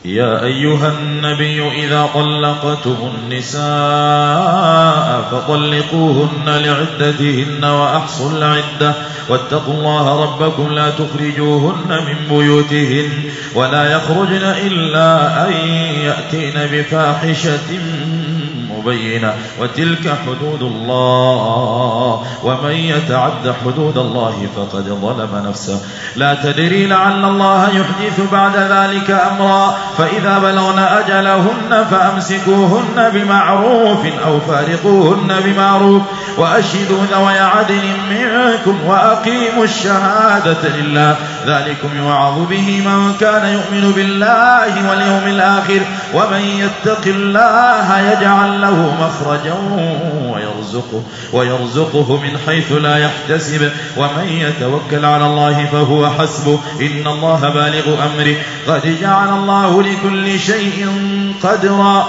يا أيها النبي إذا طلقتم النساء فطلقوهن لعدتهن وأحصوا العدة واتقوا الله ربكم لا تخرجوهن من بيوتهن ولا يخرجن إلا أن يأتين بفاحشة مبينة وتلك حدود الله ومن يتعد حدود الله فقد ظلم نفسه لا تدري لعل الله يحدث بعد ذلك أمرا فإذا بلغن أجلهن فأمسكوهن بمعروف أو فارقوهن بمعروف وأشهدوا ذوي عدل منكم وأقيموا الشهادة لله ذلكم يوعظ به من كان يؤمن بالله واليوم الآخر ومن يتق الله يجعل له مخرجا ويرزقه من حيث لا يحتسب ومن يتوكل على الله فهو حسبه إن الله بالغ أمره قد جعل الله لكل شيء قدرا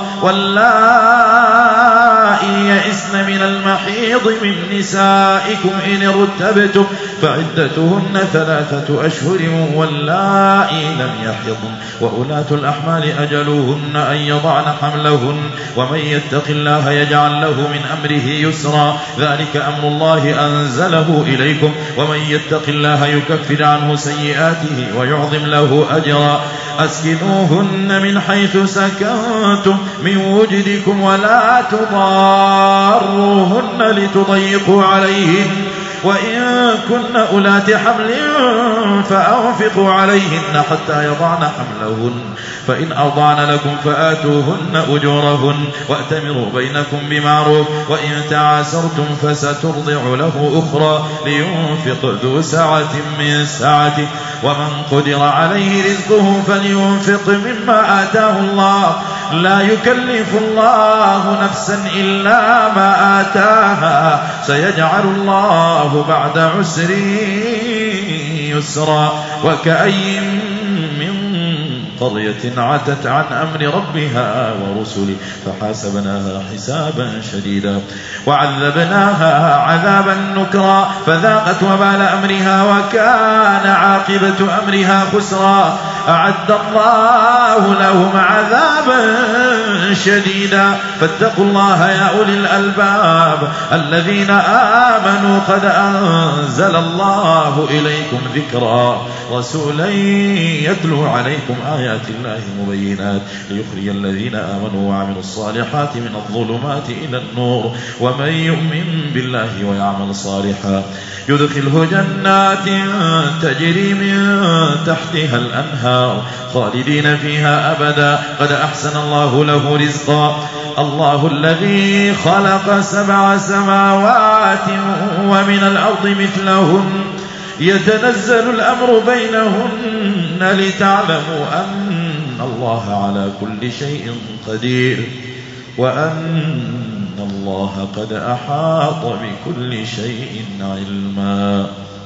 واللائي يئسن من المحيض من نسائكم إن ارتبتم فعدتهن 3 أشهر واللائي لم يحضن وأولاة الأحمال أجلهن أن يضعن حملهن ومن يتق الله يجعل له من أمره يسرا ذلك أمر الله أنزله إليكم ومن يتق الله يكفر عنه سيئاته ويعظم له أجرا أسكنوهن من حيث سكنتم من وجدكم ولا تضاروهن لتضيقوا عليهن وإن كن أولات حمل فأنفقوا عليهن حتى يضعن حملهن فإن أرضعن لكم فآتوهن أجورهن وأتمروا بينكم بمعروف وإن تعاسرتم فسترضع له أخرى لينفق ذو سعة من سعته ومن قدر عليه رزقه فلينفق مما آتاه الله لا يكلف الله نفسا إلا ما آتاها سيجعل الله بعد عسر يسرا وكأي من قرية عتت عن أمر ربها ورسله فحاسبناها حسابا شديدا وعذبناها عذابا نكرا فذاقت وبال أمرها وكان عاقبة أمرها خسرا أعد الله لهم عذابا شديدا فاتقوا الله يا أولي الألباب الذين آمنوا قد أنزل الله إليكم ذكرا رسولا يتلو عليكم آيات الله مبينات ليخرج الذين آمنوا وعملوا الصالحات من الظلمات إلى النور ومن يؤمن بالله ويعمل صالحا يدخله جنات تجري من تحتها الأنهار خالدين فيها أبدا قد أحسن الله له رزقا الله الذي خلق 7 سماوات ومن الأرض مثلهن يتنزل الأمر بينهن لتعلموا أن الله على كل شيء قدير وأن الله قد أحاط بكل شيء علما.